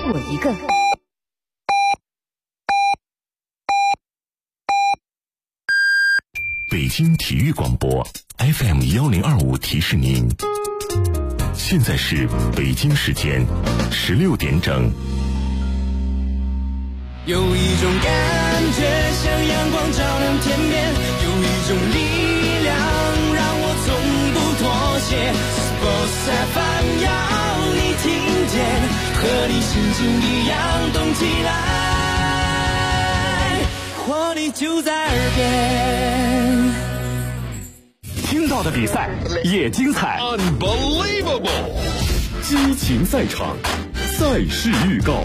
我一个。 北京体育广播 FM1025提示您，现在是北京时间16点整。 有一种感觉像阳光照亮天边，有一种力量让我从不妥协。Sports FM 要你听见，和你心情一样动起来，活力就在耳边。 听到的比赛也精彩 Unbelievable 激情赛场，赛事预告。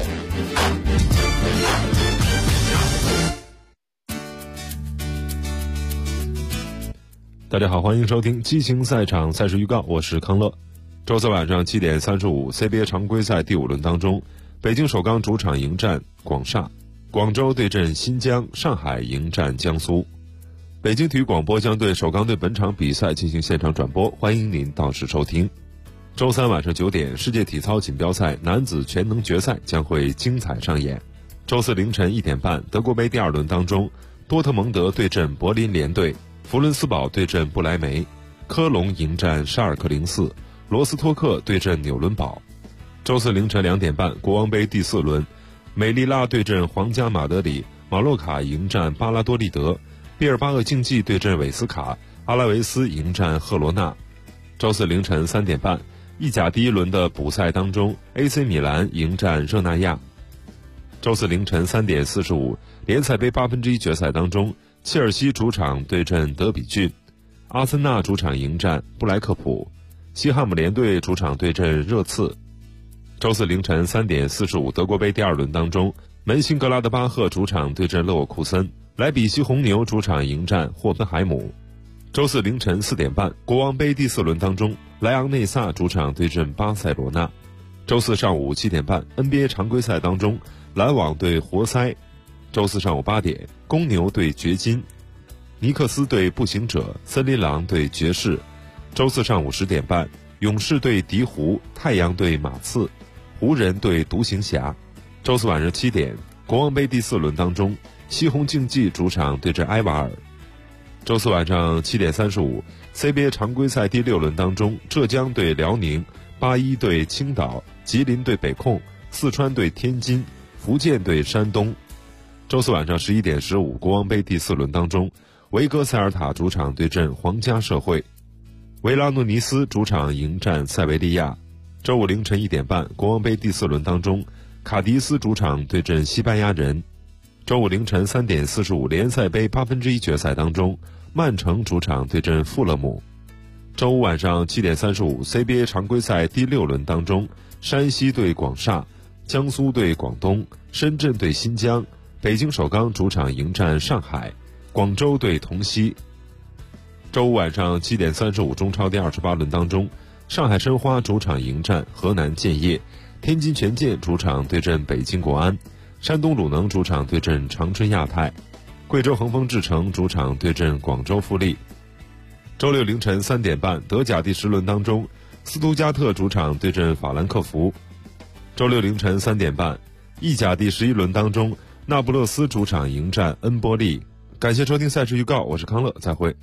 大家好，欢迎收听激情赛场赛事预告，我是康乐。周四晚上7点35 CBA 常规赛第5轮当中，北京首钢主场迎战广厦，广州对阵新疆，上海迎战江苏。北京体育广播将对首钢队本场比赛进行现场转播，欢迎您到时收听。周三晚上9点，世界体操锦标赛男子全能决赛将会精彩上演。周四凌晨1点半，德国杯第2轮当中，多特蒙德对阵柏林联队，弗伦斯堡对阵不莱梅，科隆迎战沙尔克04，罗斯托克对阵纽伦堡。周四凌晨2点半，国王杯第4轮，美利拉对阵皇家马德里，马洛卡迎战巴拉多利德，毕尔巴鄂竞技对阵韦斯卡，阿拉维斯迎战赫罗纳。周四凌晨3点半，意甲第1轮的补赛当中 ，AC 米兰迎战热那亚。周四凌晨3点45，联赛杯1/8决赛当中，切尔西主场对阵德比郡，阿森纳主场迎战布莱克普，西汉姆联队主场对阵热刺。周四凌晨3点45，德国杯第2轮当中，门兴格拉德巴赫主场对阵勒沃库森，莱比锡红牛主场迎战霍芬海姆。周四凌晨4点半，国王杯第4轮当中，莱昂内萨主场对阵巴塞罗那。周四上午7点半， NBA 常规赛当中，篮网对活塞。周四上午8点，公牛对掘金，尼克斯对步行者，森林狼对爵士。周四上午10点半，勇士对鹈鹕，太阳对马刺，湖人对独行侠。周四晚上7点，国王杯第4轮当中，西红竞技主场对阵埃瓦尔。周四晚上7点35 CBA 常规赛第6轮当中，浙江对辽宁，81对青岛，吉林对北控，四川对天津，福建对山东。周四晚上11点15，国王杯第4轮当中，维戈塞尔塔主场对阵皇家社会，维拉诺尼斯主场迎战塞维利亚。周五凌晨1点半，国王杯第4轮当中，卡迪斯主场对阵西班牙人。周五凌晨3点45，联赛杯1/8决赛当中，曼城主场对阵富勒姆。周五晚上7点35 CBA 常规赛第6轮当中，山西对广厦，江苏对广东，深圳对新疆，北京首钢主场迎战上海，广州对同曦。周五晚上7点35中超第28轮当中，上海申花主场迎战河南建业，天津权健主场对阵北京国安，山东鲁能主场对阵长春亚泰，贵州恒丰智诚主场对阵广州富力。周六凌晨3点半，德甲第10轮当中，斯图加特主场对阵法兰克福。周六凌晨3点半，意甲第11轮当中，那不勒斯主场迎战恩波利。感谢收听赛事预告，我是康乐，再会。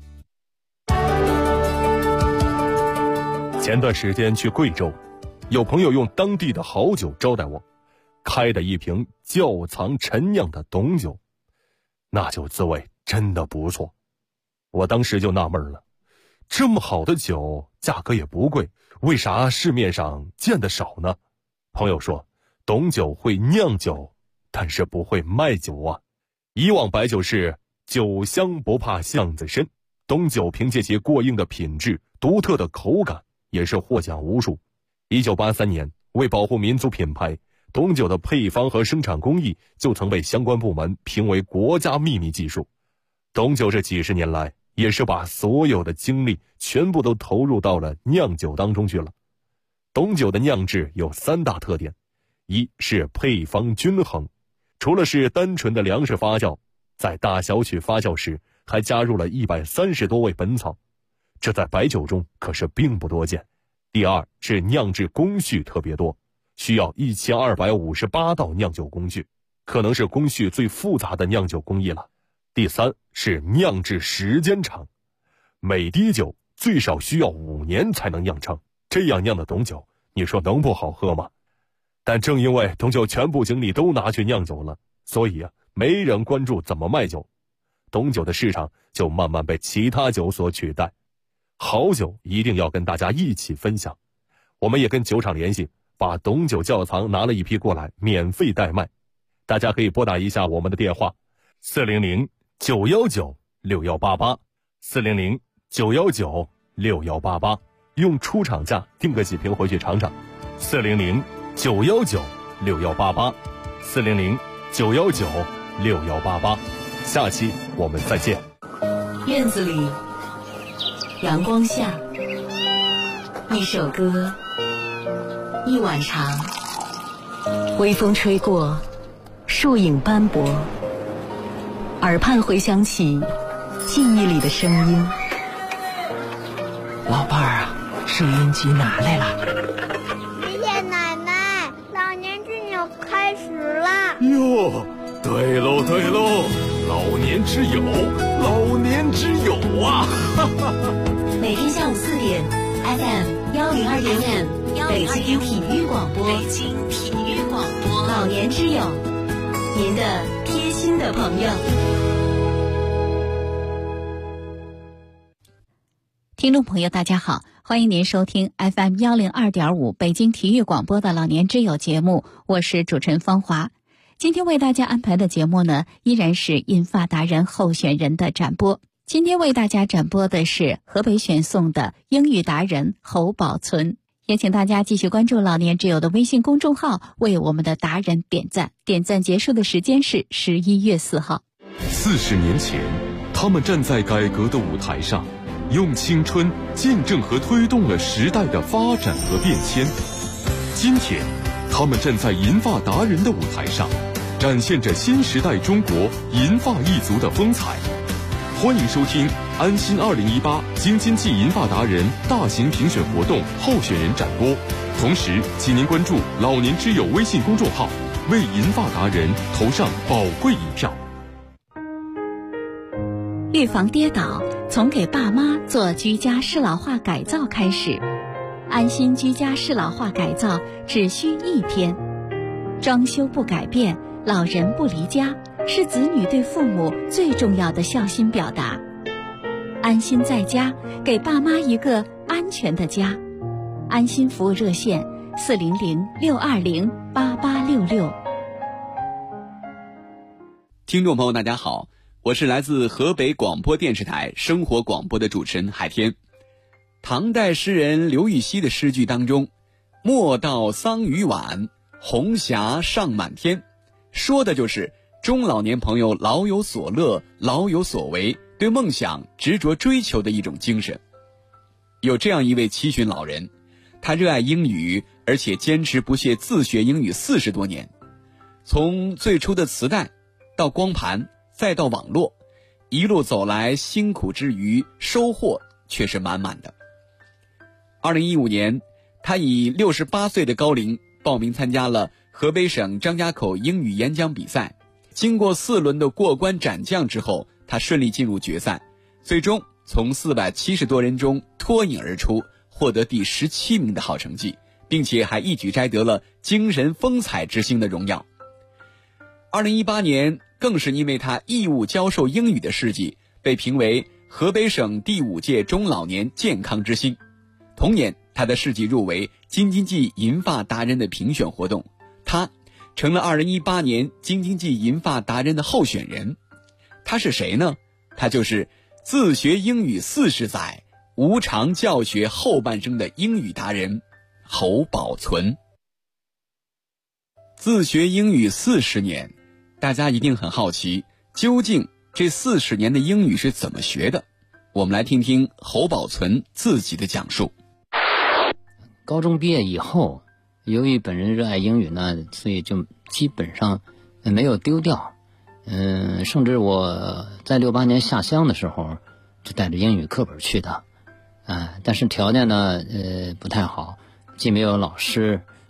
前段时间去贵州，有朋友用当地的好酒招待我，开的一瓶窖藏陈酿的董酒，那酒滋味真的不错。我当时就纳闷了，这么好的酒价格也不贵，为啥市面上见得少呢？朋友说，董酒会酿酒，但是不会卖酒啊。以往白酒是酒香不怕巷子深，董酒凭借其过硬的品质、独特的口感，也是获奖无数。1983年，为保护民族品牌，董酒的配方和生产工艺就曾被相关部门评为国家秘密技术。董酒这几十年来，也是把所有的精力全部都投入到了酿酒当中去了。董酒的酿制有3大特点，一是配方均衡，除了是单纯的粮食发酵，在大小曲发酵时还加入了130多味本草，这在白酒中可是并不多见。第二是酿制工序特别多， 需要1258道酿酒工序，可能是工序最复杂的酿酒工艺了。第三是酿制时间长，每滴酒最少需要5年才能酿成，这样酿的董酒，你说能不好喝吗？但正因为董酒全部精力都拿去酿酒了，所以没人关注怎么卖酒，董酒的市场就慢慢被其他酒所取代。好酒一定要跟大家一起分享，我们也跟酒厂联系，把董酒窖藏拿了一批过来，免费代卖。大家可以拨打一下我们的电话400-919-6188，400-919-6188，用出厂价订个几瓶回去尝尝。400-919-6188，400-919-6188。下期我们再见。 院子里，阳光下，一首歌，一碗茶，微风吹过，树影斑驳，耳畔回响起记忆里的声音。 老伴儿啊，收音机拿来了。 爷爷奶奶，老年之友开始了。 哟，对喽对喽，老年之友，老年之友啊！ 每天下午4点 ，FM 102.5，北京体育广播，北京体育广播，老年之友，您的贴心的朋友。 听众朋友大家好，欢迎您收听 FM 102.5北京体育广播的老年之友节目，我是主持人方华。今天为大家安排的节目呢，依然是银发达人候选人的展播。今天为大家展播的是河北选送的英语达人侯宝存，也请大家继续关注老年之友的微信公众号，为我们的达人点赞。点赞结束的时间是11月4号。 40年前，他们站在改革的舞台上，用青春见证和推动了时代的发展和变迁。今天，他们站在银发达人的舞台上，展现着新时代中国银发一族的风采。欢迎收听安心2018京津冀银发达人大型评选活动候选人展播，同时请您关注老年之友微信公众号，为银发达人投上宝贵一票。 预防跌倒，从给爸妈做居家适老化改造开始。安心居家适老化改造只需1天，装修不改变，老人不离家，是子女对父母最重要的孝心表达。安心在家，给爸妈一个安全的家。安心服务热线400-620-8866。 听众朋友大家好，我是来自河北广播电视台生活广播的主持人海天。唐代诗人刘禹锡的诗句当中，莫道桑榆晚，红霞尚满天，说的就是中老年朋友老有所乐，老有所为，对梦想执着追求的一种精神。有这样一位七旬老人，他热爱英语，而且坚持不懈自学英语40多年，从最初的磁带到光盘再到网络，一路走来，辛苦之余收获却是满满的。2015年，他以68岁的高龄报名参加了河北省张家口英语演讲比赛，经过4轮的过关斩将之后，他顺利进入决赛，最终从470多人中脱颖而出，获得第17名的好成绩，并且还一举摘得了精神风采之星的荣耀。2018年，更是因为他义务教授英语的事迹，被评为河北省第5届中老年健康之星。同年，他的事迹入围京津冀银发达人的评选活动，他成了2018年京津冀银发达人的候选人。他是谁呢？他就是自学英语40载，无偿教学后半生的英语达人侯宝存。自学英语40年，大家一定很好奇，究竟这40年的英语是怎么学的？我们来听听侯宝存自己的讲述。 高中毕业以后，由于本人热爱英语呢，所以就基本上没有丢掉。甚至我在68年下乡的时候，就带着英语课本去的。但是条件呢，不太好，既没有老师，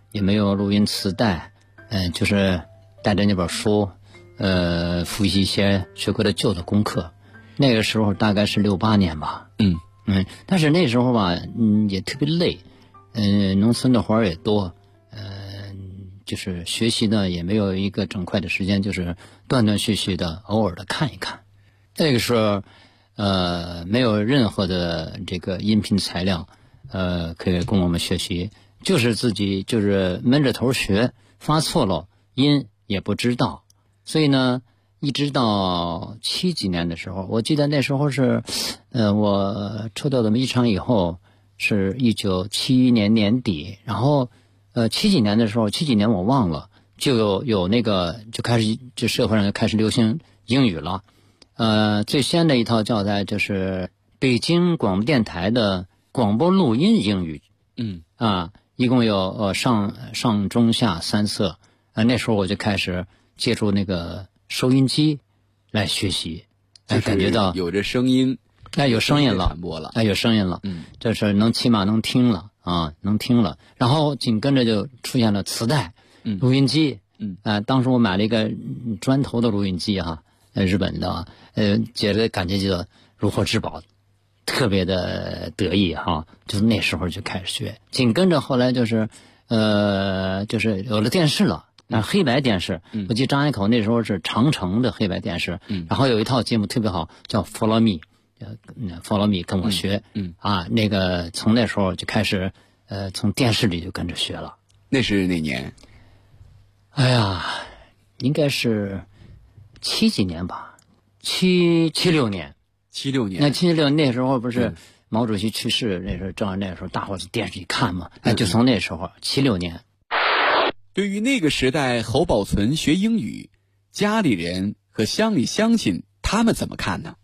也没有录音磁带，就是带着那本书，复习一些学过的旧的功课。那个时候大概是68年吧。但是那时候吧，也特别累，农村的活儿也多，就是学习呢也没有一个整块的时间，就是断断续续的，偶尔的看一看。那个时候，没有任何的这个音频材料，可以供我们学习，就是自己就是闷着头学，发错了音也不知道。所以呢，一直到70几年的时候，我记得那时候是，我抽调到煤气厂以后是1971年年底，然后70几年的时候，70几年我忘了，就有那个就开始就社会上就开始流行英语了。最先的一套教材就是北京广播电台的广播录音英语。一共有上中下3册。那时候我就开始借助那个收音机来学习，感觉到有着声音， 有声音了， 传播了， 有声音了，这是起码能听了啊，能听了。然后紧跟着就出现了磁带、录音机，当时我买了一个砖头的录音机哈，日本的，觉得感觉就如获至宝，特别的得意哈，就是那时候就开始学。紧跟着后来就是有了电视了。黑白电视，我记得张海口那时候是长城的黑白电视，然后有一套节目特别好，叫 Follow Me，Follow Me 跟我学，那个从那时候就开始，从电视里就跟着学了。 那是哪年？ 哎呀，应该是70几年吧，76年。 76年。 那76那时候不是毛主席去世，那时候正好那时候大伙在电视里看嘛，就从那时候76年。 对于那个时代侯宝存学英语，家里人和乡里乡亲他们怎么看呢？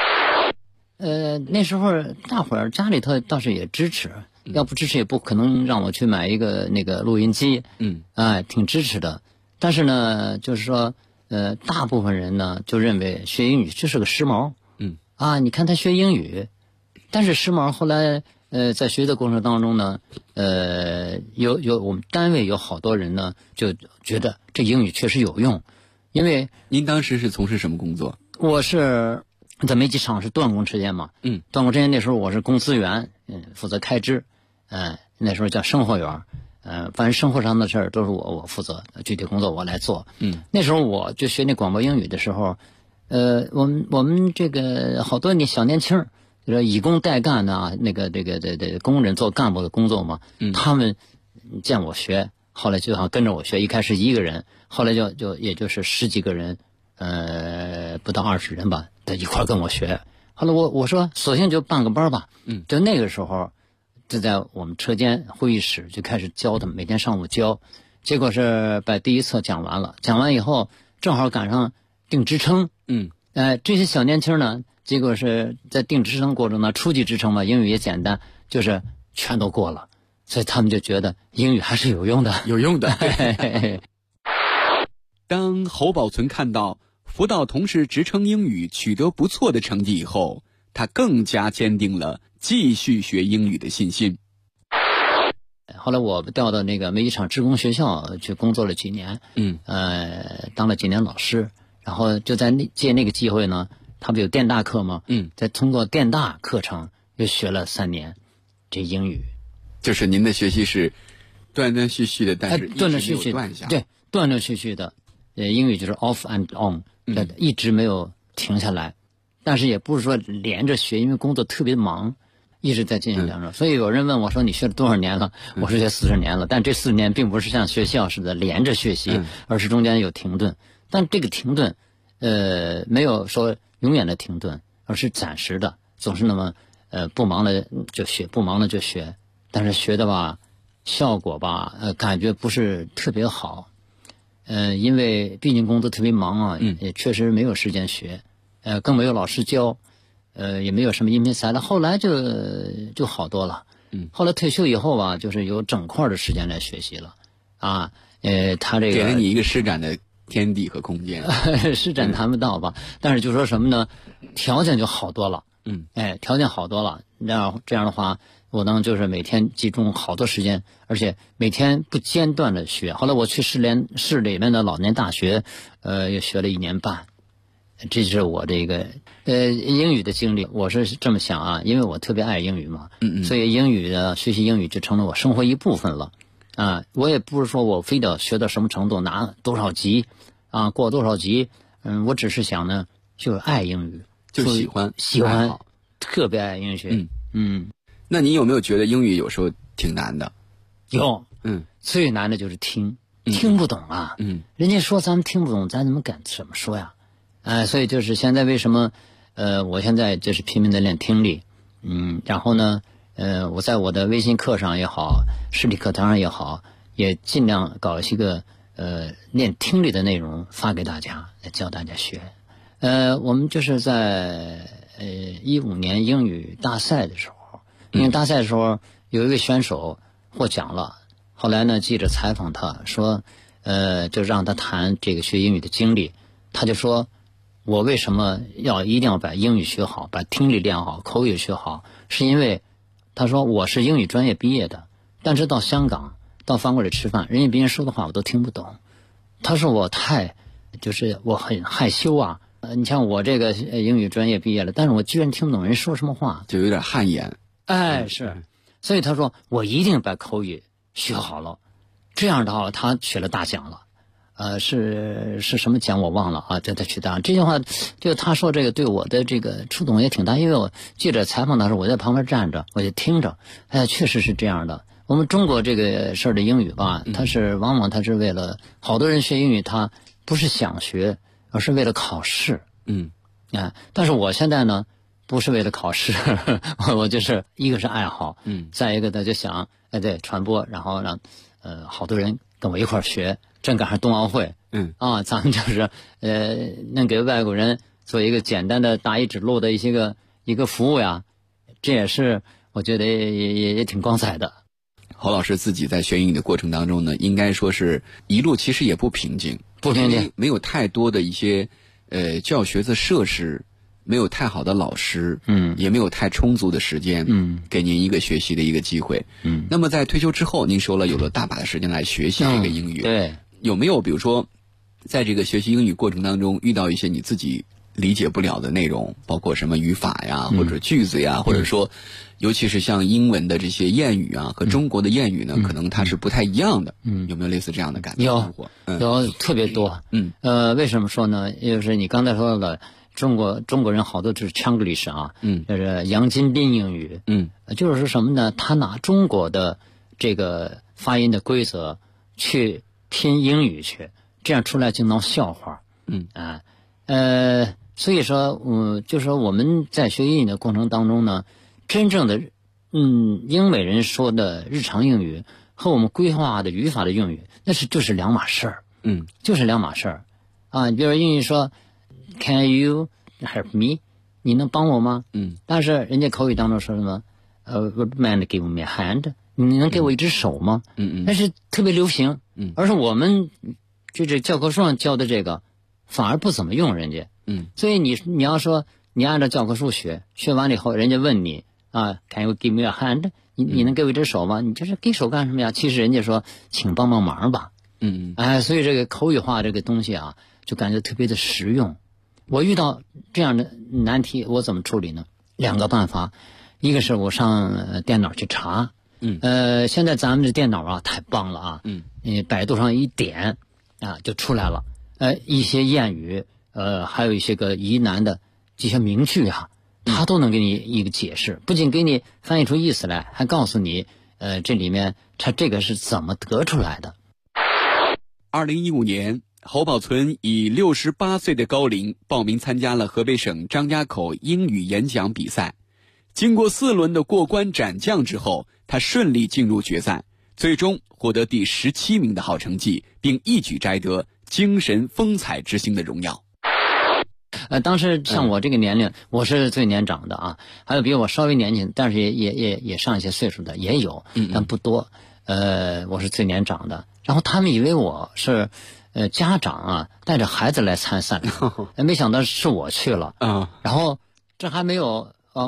那时候大伙儿家里头倒是也支持，要不支持也不可能让我去买一个那个录音机，挺支持的。但是呢，就是说，大部分人呢就认为学英语就是个时髦，你看他学英语，但是时髦后来。在学的过程当中呢，有我们单位有好多人呢，就觉得这英语确实有用，因为您当时是从事什么工作？ 我是在煤气厂是段工期间嘛，段工期间那时候我是公资员，负责开支，那时候叫生活员，反正生活上的事儿都是我负责，具体工作我来做，那时候我就学那广播英语的时候，我们这个好多小年轻。就是以工代干的那个工人做干部的工作嘛，他们见我学，后来就想跟着我学。一开始1个人，后来就也就是10几个人，不到20人吧，在一块跟我学。后来我说索性就办个班吧，就那个时候就在我们车间会议室就开始教他们，每天上午教。结果是把第1册讲完了，讲完以后正好赶上定职称，这些小年轻呢。结果是在定职称过程呢，初级职称嘛，英语也简单，就是全都过了，所以他们就觉得英语还是有用的， 有用的。当侯宝存看到辅导同事职称英语取得不错的成绩以后，他更加坚定了继续学英语的信心。 后来我调到那个煤气厂职工学校去工作了几年，当了几年老师，然后就在借那个机会呢。他不有电大课吗？再通过电大课程又学了3年这英语。 就是您的学习是断断续续的，但是断断续续断下。 对，断断续续的。英语就是 off and on，一直没有停下来。但是也不是说连着学，因为工作特别忙，一直在进行当中。所以有人问我说：“你学了多少年了？”我说学40年了。但这40年并不是像学校似的连着学习，而是中间有停顿。但这个停顿，没有说。永远的停顿，而是暂时的，总是那么不忙了就学，不忙了就学，但是学的吧，效果吧，感觉不是特别好，因为毕竟工作特别忙啊，也确实没有时间学，更没有老师教，也没有什么音频材料，后来就好多了，后来退休以后吧，就是有整块的时间来学习了，他这个给了你一个施展的。天地和空间， 施展谈不到吧？但是就说什么呢？条件就好多了。条件好多了。这样的话， 我能就是每天集中好多时间，而且每天不间断的学。后来我去市里面的老年大学，也学了1年半。这是我这个英语的经历。我是这么想啊，因为我特别爱英语嘛，所以学习英语就成了我生活一部分了啊。我也不是说我非得学到什么程度，拿多少级啊，过多少级，我只是想呢，就是爱英语， 就喜欢， 特别爱英语。 那你有没有觉得英语有时候挺难的？ 有，最难的就是听不懂啊，人家说咱们听不懂，咱怎么敢怎么说呀？所以就是现在为什么我现在就是拼命的练听力，然后呢我在我的微信课上也好，实体课堂上也好，也尽量搞一些个练听力的内容发给大家，教大家学。我们就是在15年英语大赛的时候，因为大赛的时候有一位选手获奖了，后来呢记者采访他说就让他谈这个学英语的经历，他就说我为什么一定要把英语学好，把听力练好，口语学好，是因为他说我是英语专业毕业的，但是到香港到饭馆里吃饭，人家别人说的话我都听不懂。他说我我很害羞啊，你像我这个英语专业毕业了，但是我居然听不懂人说什么话， 就有点汗颜。 是，所以他说我一定把口语学好了，这样的话他取了大奖了。是什么奖我忘了啊，这他取大。这句话就他说这个对我的这个触动也挺大，因为我记者采访的时候我在旁边站着，我就听着，确实是这样的。我们中国这个事儿的英语吧，往往它是为了好多人学英语，他不是想学，而是为了考试。但是我现在呢，不是为了考试，我就是一个是爱好，再一个呢就想对传播，然后让好多人跟我一块儿学。正赶上冬奥会，咱们就是能给外国人做一个简单的大一指路的一个服务呀，这也是我觉得也挺光彩的。 侯老师自己在学英语的过程当中呢，应该说是一路其实也不平静，没有太多的一些教学的设施，没有太好的老师，也没有太充足的时间，给您一个学习的一个机会。那么在退休之后，您说了有了大把的时间来学习这个英语， 对。 有没有比如说在这个学习英语过程当中遇到一些你自己理解不了的内容，包括什么语法呀，或者句子呀，或者说尤其是像英文的这些谚语啊和中国的谚语呢，可能它是不太一样的。有没有类似这样的感觉？ 有特别多。为什么说呢？就是你刚才说的中国人好多就是 Chinglish 啊，就是洋金宾英语。就是说什么呢？他拿中国的这个发音的规则去拼英语去，这样出来就闹笑话。所以说，就是说我们在学英语的过程当中呢，真正的英美人说的日常英语和我们规划的语法的英语，就是两码事儿。就是两码事儿啊。你比如说英语说 Can you help me？ 你能帮我吗？但是人家口语当中说什么？Would man give me a hand？ 你能给我一只手吗？但是特别流行。而是我们这教科书上教的这个反而不怎么用人家。所以你要说你按照教科书学完了以后，人家问你啊 Can you give me a hand？ 你能给我一只手吗？你就是给手干什么呀？其实人家说请帮帮忙吧。所以这个口语化这个东西啊，就感觉特别的实用。我遇到这样的难题，我怎么处理呢？2个办法，一个是我上电脑去查。现在咱们的电脑啊太棒了啊。百度上一点啊就出来了。一些谚语，还有一些个疑难的这些名句啊，它都能给你一个解释，不仅给你翻译出意思来，还告诉你这里面它这个是怎么得出来的。 2015年，侯宝存以68岁的高龄报名参加了河北省张家口英语演讲比赛。经过4轮的过关斩将之后，他顺利进入决赛，最终获得第17名的好成绩，并一举摘得精神风采之星的荣耀。 当时像我这个年龄，我是最年长的啊，还有比我稍微年轻，但是也上一些岁数的也有，但不多。我是最年长的，然后他们以为我是家长啊带着孩子来参赛，没想到是我去了。然后这还没有我们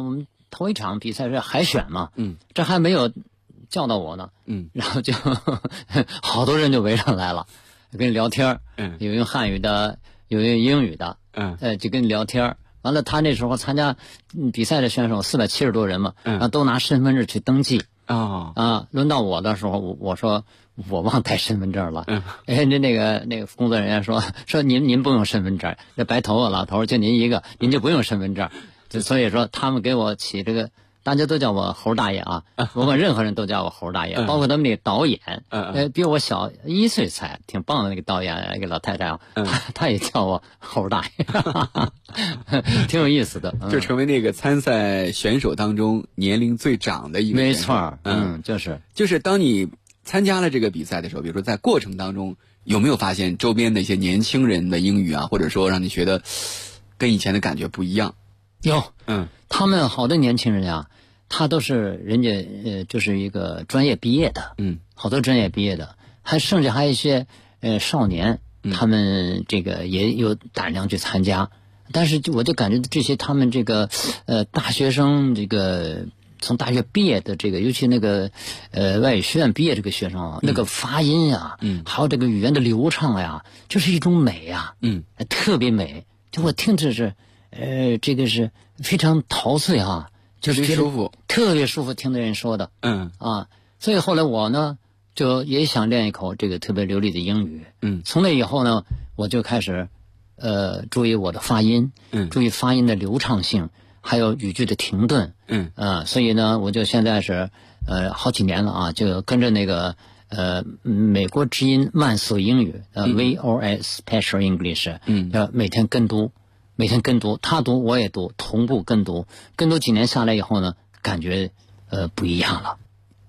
头一场比赛是海选嘛，这还没有叫到我呢，然后就好多人就围上来了，跟你聊天，有用汉语的，有用英语的，就跟你聊天。完了，他那时候参加比赛的选手470多人嘛，然后都拿身份证去登记。轮到我的时候，我说我忘带身份证了。那个工作人员说您不用身份证，这白头发老头就您一个，您就不用身份证。所以说他们给我起这个，大家都叫我猴大爷啊，不管任何人都叫我猴大爷，包括他们那个导演，比我小1岁才，挺棒的那个导演，一个老太太啊，她也叫我猴大爷，挺有意思的， 就成为那个参赛选手当中年龄最长的一个。 没错， 就是当你参加了这个比赛的时候，比如说在过程当中，有没有发现周边的一些年轻人的英语啊，或者说让你觉得跟以前的感觉不一样？ 有，他们好多年轻人呀，他都是人家就是一个专业毕业的，好多专业毕业的，甚至还有一些少年，他们这个也有胆量去参加，但是我就感觉这些他们这个大学生，这个从大学毕业的这个，尤其那个外语学院毕业这个学生啊，那个发音呀，还有这个语言的流畅呀，就是一种美呀，特别美，就我听着是。这个是非常陶醉啊，就是特别舒服，听的人说的，所以后来我呢就也想练一口这个特别流利的英语，从那以后呢，我就开始注意我的发音，注意发音的流畅性，还有语句的停顿，所以呢，我就现在是好几年了啊，就跟着那个美国之音慢速英语VOS Special English，要每天跟读。他读我也读，同步跟读几年下来以后呢，感觉不一样了，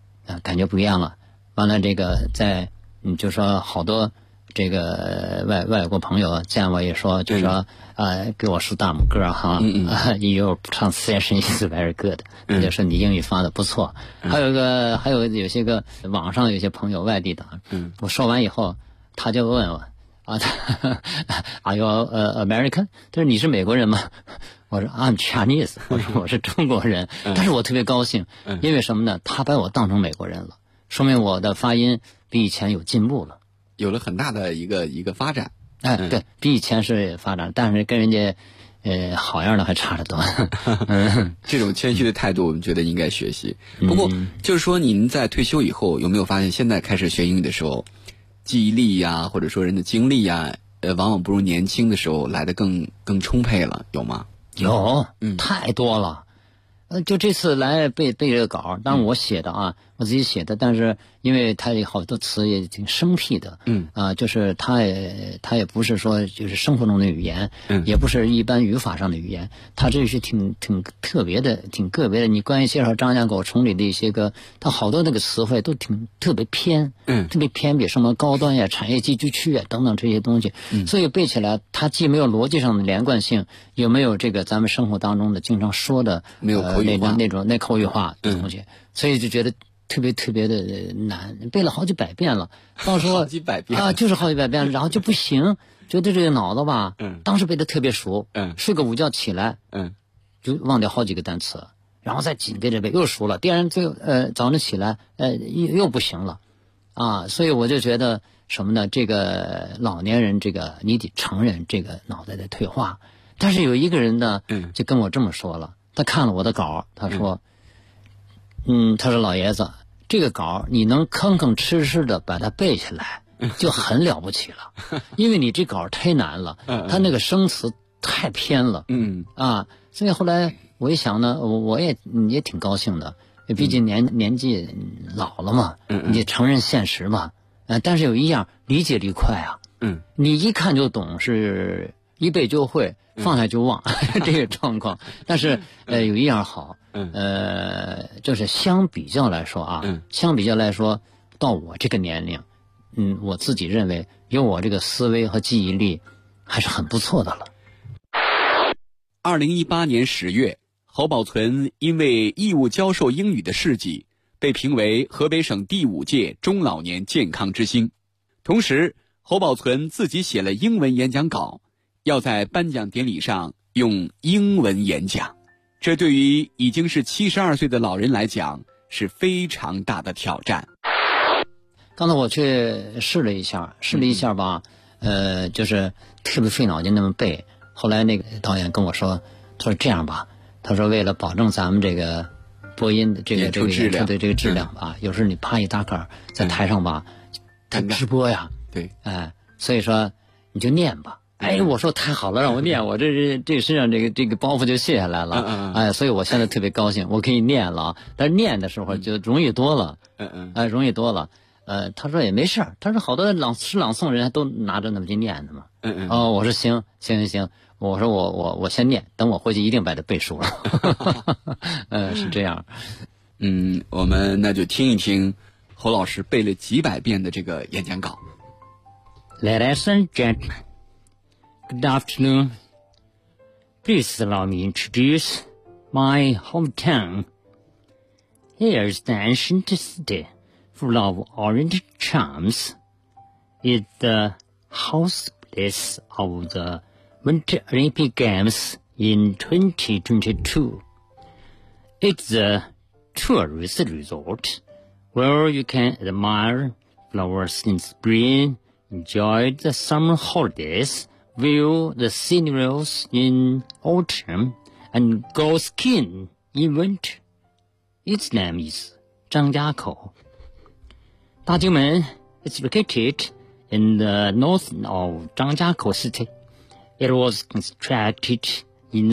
完了这个就说好多这个外国朋友见我也说，就说给我竖大拇哥哈，Your pronunciation is very good，就说你英语发的不错。还有些个网上有些朋友外地的，我说完以后，他就问我。Are you American？ 他说你是美国人吗？我说 I'm Chinese， 我说我是中国人，但是我特别高兴，因为什么呢？他把我当成美国人了，说明我的发音比以前有进步了， 有了很大的一个发展。 对比以前是发展，但是跟人家好样的还差得多。 这种谦虚的态度，我们觉得应该学习。不过就是说，您在退休以后有没有发现，现在开始学英语的时候？记忆力呀，或者说人的精力呀，往往不如年轻的时候来得更充沛了，有吗？ 有，太多了。就这次来背这个稿，当然我写的啊，我自己写的，但是因为它有好多词也挺生僻的，就是它也不是说就是生活中的语言，也不是一般语法上的语言，它这是挺特别的，挺个别的。你关于介绍张家口崇礼的一些个，它好多那个词汇都特别偏，特别偏，比什么高端呀、产业集聚区啊等等这些东西，所以背起来它既没有逻辑上的连贯性，也没有这个咱们生活当中的经常说的没有那口语化的东西，所以就觉得特别的难，背了好几百遍了，到时候好几百遍啊，就是好几百遍，然后就不行，觉得这个脑子吧，当时背的特别熟，睡个午觉起来，就忘掉好几个单词，然后再紧跟着背又熟了，第二天早上起来，又不行了，所以我就觉得什么呢？这个老年人，这个你得承认这个脑袋的退化，但是有一个人呢，就跟我这么说了。他看了我的稿，他说，他说老爷子，这个稿你能吭吭哧哧的把它背下来，就很了不起了，因为你这稿太难了，他那个生词太偏了，所以后来我一想呢，我也挺高兴的，毕竟年纪老了嘛，你承认现实嘛，但是有一样理解力快啊，你一看就懂，是一背就会。放下就忘这个状况，但是有一样好，就是相比较来说，到我这个年龄，我自己认为有我这个思维和记忆力还是很不错的了。 2018年10月，侯宝存因为义务教授英语的事迹，被评为河北省第5届中老年健康之星。同时，侯宝存自己写了英文演讲稿。要在颁奖典礼上用英文演讲， 这对于已经是72岁的老人来讲是非常大的挑战。 刚才我去试了一下吧，就是特别费脑筋那么背。后来那个导演跟我说，他说这样吧，他说为了保证咱们这个播音的这个演出的这个质量吧，有时候你啪一搭杆在台上吧，他直播呀， 对， 所以说你就念吧。我说太好了，让我念，我这身上这个包袱就卸下来了。所以我现在特别高兴，我可以念了。但是念的时候就容易多了，容易多了。他说也没事儿，他说好多朗诵人都拿着那么去念的嘛。我说行，我说我先念，等我回去一定把它背熟了。是这样。 我们那就听一听侯老师背了几百遍的这个演讲稿。 Ladies and gentlemen, good afternoon. Please allow me to introduce my hometown. Here is the ancient city, full of orange charms. It's the houseplace of the Winter Olympic Games in 2022. It's a tourist resort where you can admire flowers in spring, enjoy the summer holidays, view the sceneries in autumn, and go skiing in winter. Its name is 张家口. 大金门 is located in the north of 张家口city. It was constructed in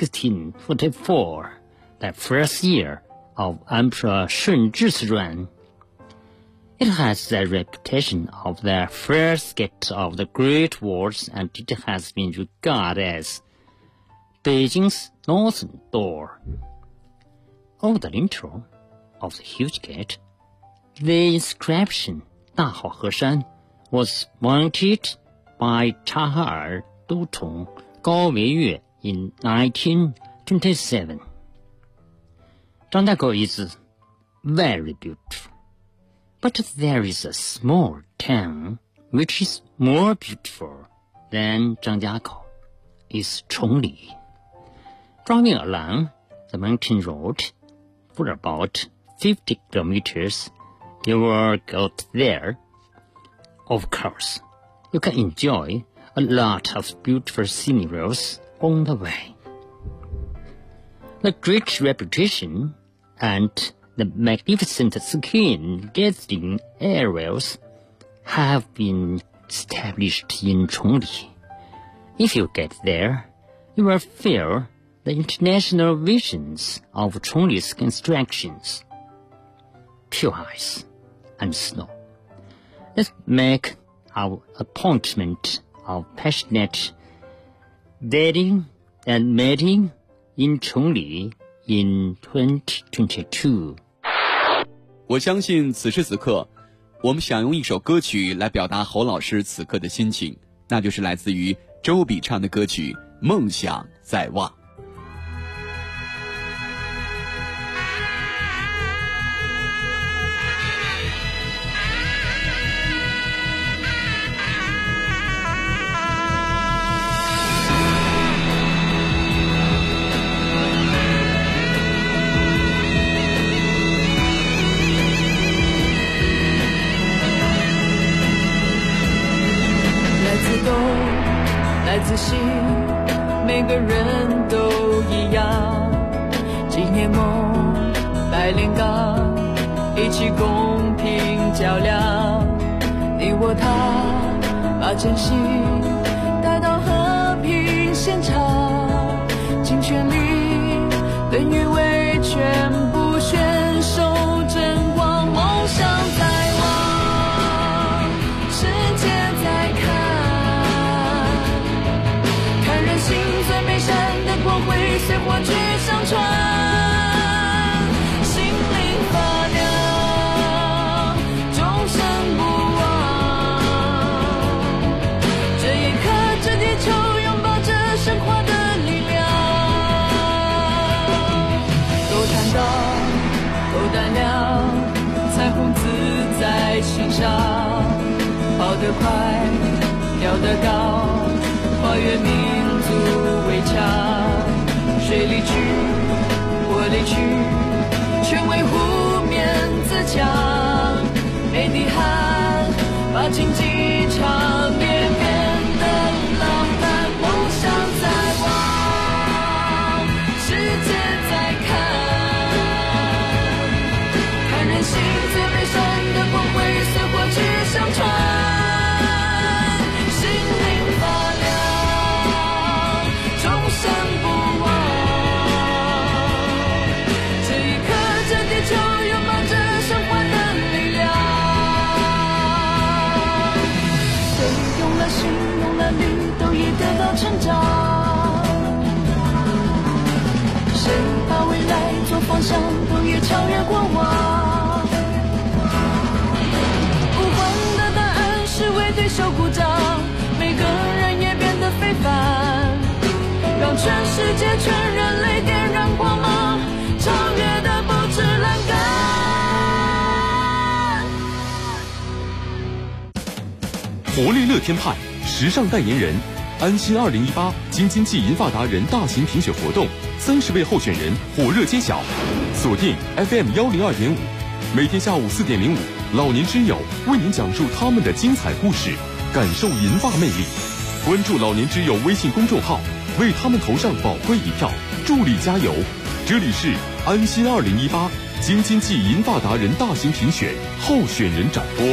1644, the first year of Emperor Shun Zhi's reign. It has the reputation of the first gate of the Great Walls, and it has been regarded as Beijing's northern door. Over the lintel of the huge gate, the inscription 大好河山 was mounted by Chahar Dutong Gao Weiyue in 1927. 张家口 is very beautiful, but there is a small town which is more beautiful than 张家口, is 崇礼. Driving along the mountain road for about 50 kilometers, you will get there. Of course, you can enjoy a lot of beautiful sceneries on the way. The great reputation and the magnificent skiing gathering areas have been established in Chongli. If you get there, you will feel the international visions of Chongli's constructions. Pure ice and snow. Let's make our appointment of passionate dating and mating in Chongli in 2022. 我相信此时此刻，我们想用一首歌曲来表达侯老师此刻的心情，那就是来自于周笔畅的歌曲《梦想在望》。 来自西，每个人都一样。纪念梦，白莲港，一起公平较量。你我他，把真心带到和平现场，尽全力，等于为全部选手争光。梦想在望，世界在看。心最美善的光辉随火炬相传，心灵发亮，终身不忘。这一刻，这地球拥抱着神话的力量。够坦荡，够胆量，彩虹自在心上。跑得快，跳得高，跨越民族围墙，水里去委屈，却为湖面自强。泪滴汗，把竞技场也变得浪漫。梦想在望，世界在看，看人性最悲伤的光辉随火炬相传。成长，谁把未来做方向，都已超越过往。不管的答案是为对手鼓掌，每个人也变得非凡，让全世界全人类点燃光芒，超越的不止栏杆。活力乐天派时尚代言人。安心2018京津冀银发达人大型评选活动，30位候选人火热揭晓。锁定 FM102.5，每天下午4点05，老年之友为您讲述他们的精彩故事，感受银发魅力。关注老年之友微信公众号，为他们投上宝贵一票，助力加油。这里是安心2018京津冀银发达人大型评选候选人展播。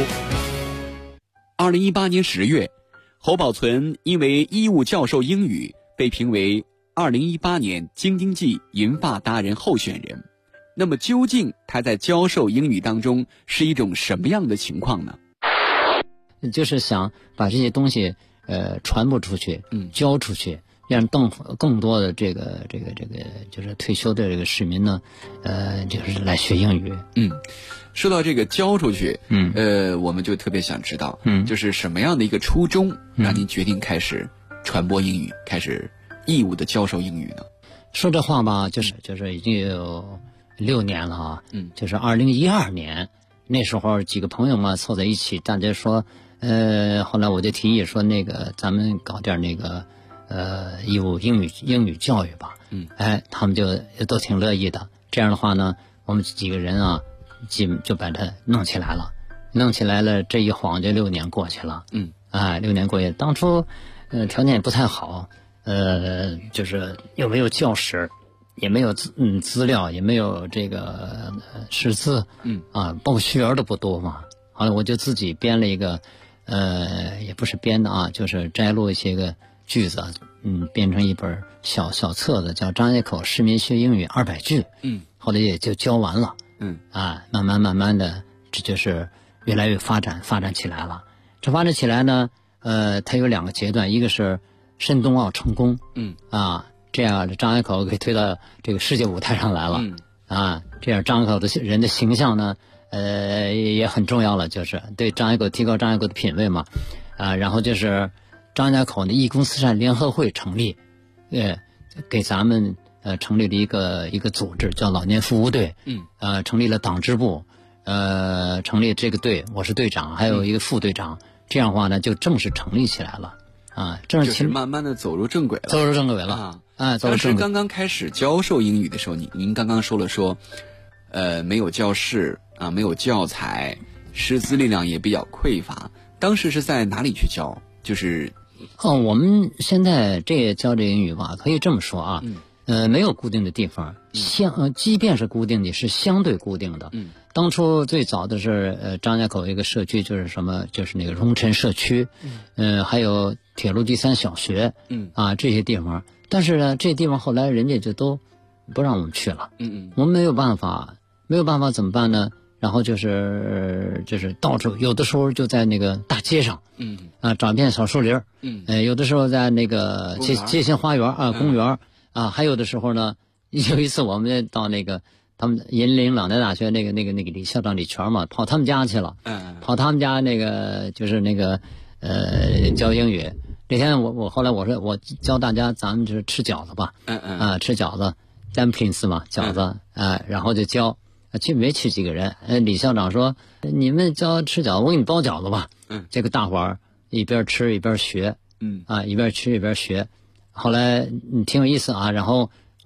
2018年10月。侯宝存因为义务教授英语被评为2018年京津冀银发达人候选人。那么究竟他在教授英语当中是一种什么样的情况呢？ 就是想把这些东西传播出去，教出去，让更多的这个就是退休的这个市民呢，就是来学英语。 说到这个教出去，我们就特别想知道，就是什么样的一个初衷让您决定开始传播英语，开始义务的教授英语呢？ 说这话吧，就是已经有6年了啊，就是2012年那时候几个朋友嘛凑在一起，大家说，后来我就提议说那个咱们搞点那个义务英语教育吧，他们就都挺乐意的。这样的话呢，我们几个人啊。就把它弄起来了，这一晃就6年过去了。6年过去，当初条件也不太好，就是又没有教室，也没有资料，也没有这个识字，报学员的不多嘛。好了，我就自己编了一个，也不是编的啊，就是摘录一些个句子，编成一本小册子，叫《张家口市民学英语200句》。后来也就教完了。慢慢的，这就是越来越发展起来了。这发展起来呢，它有2个阶段，一个是申冬奥成功，这样张家口给推到这个世界舞台上来了，这样张家口的人的形象呢，也很重要了，就是对张家口提高张家口的品位嘛，然后就是张家口的义工慈善联合会成立，给咱们。成立了一个组织叫老年服务队，成立了党支部，成立这个队，我是队长，还有一个副队长，这样的话呢就正式成立起来了， 就是慢慢的走入正轨了， 走入正轨了， 当时刚刚开始教授英语的时候，您刚刚说，没有教室没有教材，师资力量也比较匮乏，当时是在哪里去教？就是我们现在教这英语吧，可以这么说啊。没有固定的地方，即便是固定的，是相对固定的。当初最早的是张家口一个社区，就是就是那个荣辰社区，还有铁路第3小学，这些地方。但是呢，这些地方后来人家就都不让我们去了。我们没有办法怎么办呢？然后就是到处，有的时候就在那个大街上，找一片小树林，有的时候在那个街心花园公园。还有的时候呢，有一次我们到那个他们银陵朗德大学那个李校长李全嘛，跑他们家去了，跑他们家那个就是那个教英语。那天我后来我说我教大家，咱们就是吃饺子吧，吃饺子 dumplings 嘛，饺子，然后就教，没去几个人，李校长说你们教吃饺子，我给你包饺子吧，这个大伙儿一边吃一边学，一边吃一边学。后来挺有意思啊，然后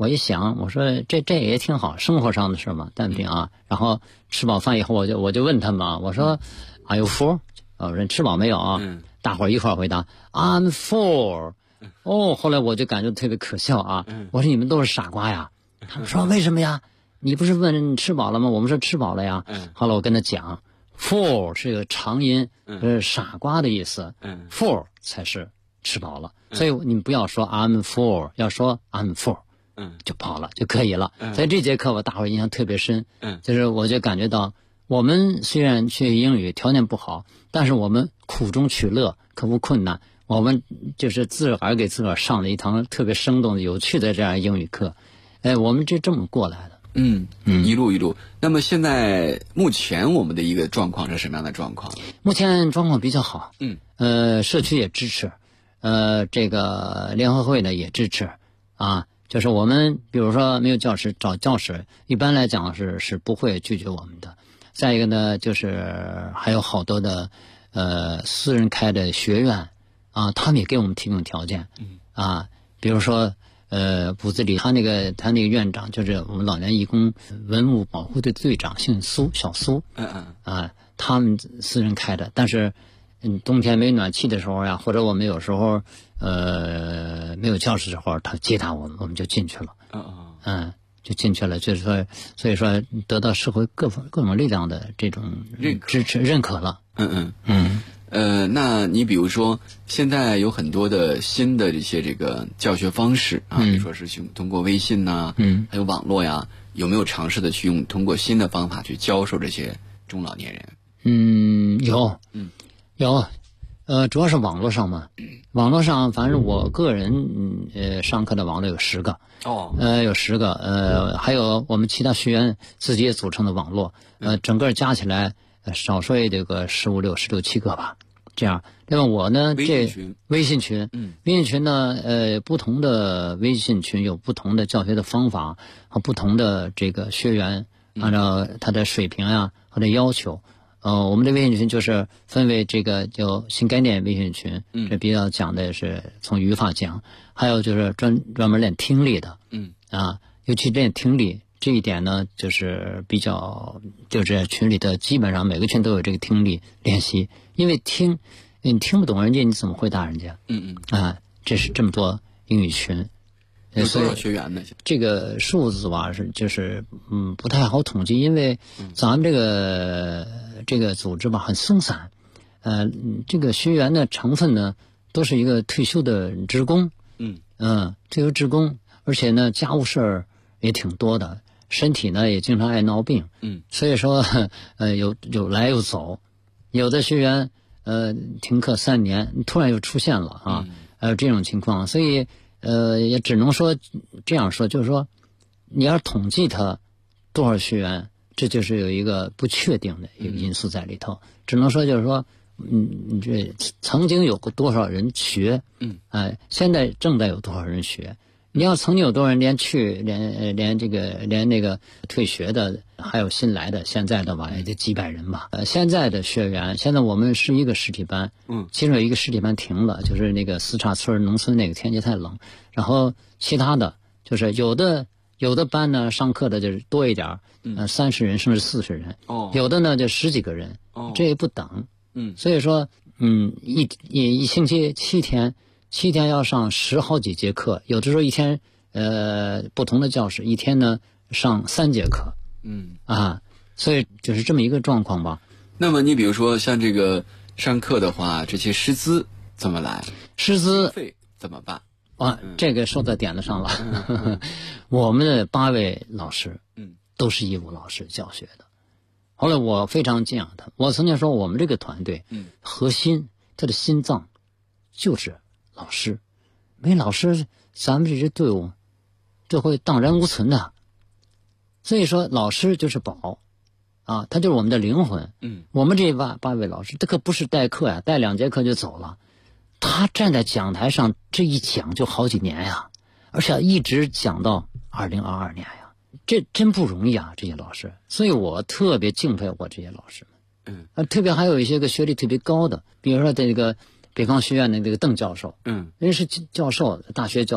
我一想，我说这也挺好，生活上的事嘛，对不对啊？然后吃饱饭以后，我就问他们啊，我说 Are you full？ 我说吃饱没有啊？大伙儿一块儿回答 I'm full。哦，后来我就感觉特别可笑啊！我说你们都是傻瓜呀！他们说为什么呀？你不是问吃饱了吗？我们说吃饱了呀。后来我跟他讲 ，full 是个长音，是傻瓜的意思。full 才是吃饱了。所以你们不要说 I'm full， 要说 I'm full， 就饱了就可以了。所以这节课我大伙儿印象特别深。就是我就感觉到，我们虽然学英语条件不好，但是我们苦中取乐，克服困难。我们就是自个儿给自个儿上了一堂特别生动的、有趣的这样英语课，我们这么过来的。 一路一路。那么现在目前我们的一个状况是什么样的状况？ 目前状况比较好。社区也支持，这个联合会呢也支持啊。就是我们比如说没有教室找教室，一般来讲是不会拒绝我们的。再一个呢，就是还有好多的私人开的学院。他们也给我们提供条件，比如说，骨子里他那个院长就是我们老年义工文物保护队队长，姓苏，小苏，他们私人开的，但是，冬天没暖气的时候呀，或者我们有时候，没有教室的时候，他接待我们，我们就进去了，就进去了，就是说，所以说得到社会各种力量的这种支持认可了， 那你比如说，现在有很多的新的这些这个教学方式啊，比如说是通过微信呐，还有网络呀，有没有尝试的去通过新的方法去教授这些中老年人？ 有，主要是网络上嘛，网络上反正我个人上课的网络有10个，有10个，还有我们其他学员自己也组成的网络，整个加起来少说也得个16、17个吧。这样，另外我呢，微信群，微信群呢，不同的微信群有不同的教学的方法和不同的这个学员，按照他的水平呀和他要求，我们的微信群就是分为这个叫新概念微信群，这比较讲的是从语法讲，还有就是专门练听力的，尤其练听力。这一点呢，就是比较，就是群里的基本上每个群都有这个听力练习，因为你听不懂人家，你怎么回答人家？这是这么多英语群， 有多少学员呢？ 这个数字吧就是不太好统计，因为咱们这个组织吧很松散，这个学员的成分呢都是一个退休的职工，退休职工，而且呢家务事儿也挺多的。身体呢也经常爱闹病，所以说有来有走，有的学员停课3年，突然又出现了啊，这种情况，所以也只能说这样说，就是说你要统计他多少学员，这就是有一个不确定的一个因素在里头，只能说就是说，这曾经有过多少人学，现在正在有多少人学。你要曾经有多少人连那个退学的，还有新来的，现在的吧也就几百人吧。现在的学员，现在我们是一个实体班，其中有一个实体班停了，就是那个四岔村农村那个天气太冷，然后其他的就是有的班呢上课的就是多一点，30人甚至40人，有的呢就10几个人，这也不等，所以说一星期7天。7天要上10好几节课，有的时候一天不同的教室一天呢上3节课，所以就是这么一个状况吧。 那么你比如说像这个上课的话，这些师资怎么来？ 师资费怎么办？ 这个说到点子上了。我们的8位老师，都是义务老师教学的。后来我非常敬仰他，我曾经说我们这个团队，核心它的心脏就是老师，没老师，咱们这支队伍就会荡然无存的。所以说，老师就是宝啊，他就是我们的灵魂。我们这八位老师，他可不是代课呀，带2节课就走了。他站在讲台上，这一讲就好几年呀，而且一直讲到2022年呀，这真不容易啊，这些老师。所以我特别敬佩我这些老师们。特别还有一些个学历特别高的，比如说这个北方学院的这个邓教授，人是教授，大学教的，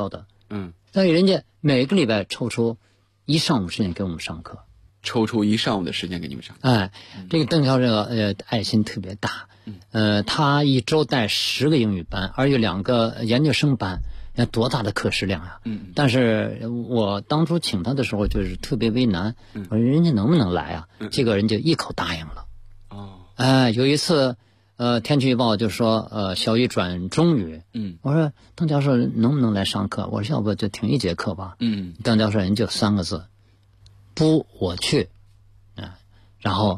所以人家每个礼拜抽出1上午时间给我们上课， 抽出1上午的时间给你们上课。 哎，这个邓教授爱心特别大，他1周带10个英语班，而有2个研究生班，你看多大的课时量啊！但是我当初请他的时候就是特别为难，我说人家能不能来啊？结果人家一口答应了。有一次，天气预报就说小雨转中雨，我说邓教授能不能来上课？我说要不就停1节课吧。邓教授人就3个字，不，我去。然后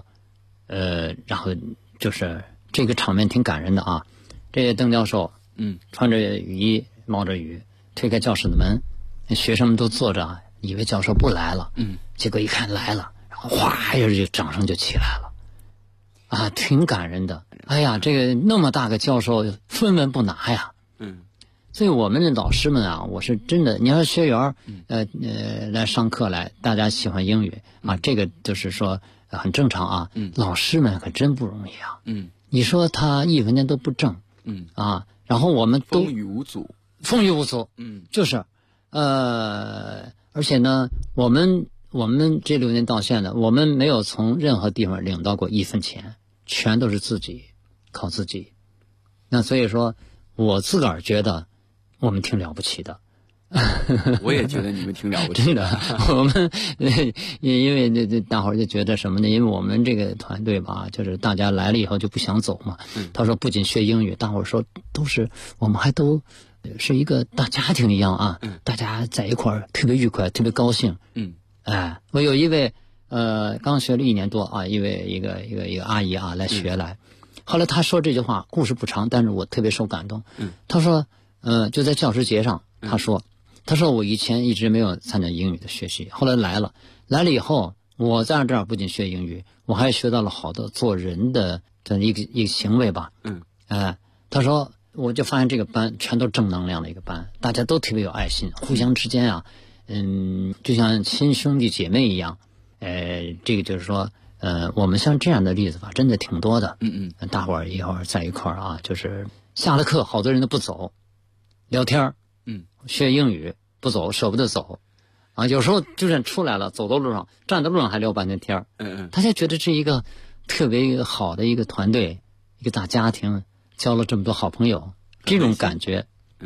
就是这个场面挺感人的啊。这个邓教授，穿着雨衣，冒着雨，推开教室的门，学生们都坐着，以为教授不来了，结果一看来了，然后哗，就掌声就起来了，啊，挺感人的。哎呀，这个那么大个教授分文不拿呀，所以我们的老师们啊，我是真的，你要学员来上课来，大家喜欢英语啊，这个就是说很正常啊。老师们可真不容易啊。你说他1分钱都不挣，然后我们都风雨无阻， 就是，而且呢，我们这6年到现在，我们没有从任何地方领到过1分钱，全都是自己靠自己。那所以说，我自个儿觉得我们挺了不起的。 我也觉得你们挺了不起真的。我们因为这大伙儿就觉得什么呢？因为我们这个团队吧，就是大家来了以后就不想走嘛。他说不仅学英语，大伙儿说都是我们还都是一个大家庭一样啊，大家在一块儿特别愉快，特别高兴。我有一位刚学了1年多啊，一个阿姨啊来学来，后来她说这句话，故事不长，但是我特别受感动。她说就在教师节上，她说我以前一直没有参加英语的学习，后来来了以后，我在这儿不仅学英语，我还学到了好多做人的一个行为吧。他说我就发现这个班全都正能量的一个班，大家都特别有爱心，互相之间啊，就像亲兄弟姐妹一样。这个就是说，我们像这样的例子吧，真的挺多的。大伙儿一会儿在一块儿啊，就是下了课，好多人都不走，聊天儿。学英语不走，舍不得走，啊，有时候就算出来了，走到路上，站在路上还聊半天天儿。大家觉得这一个特别好的一个团队，一个大家庭，交了这么多好朋友，这种感觉。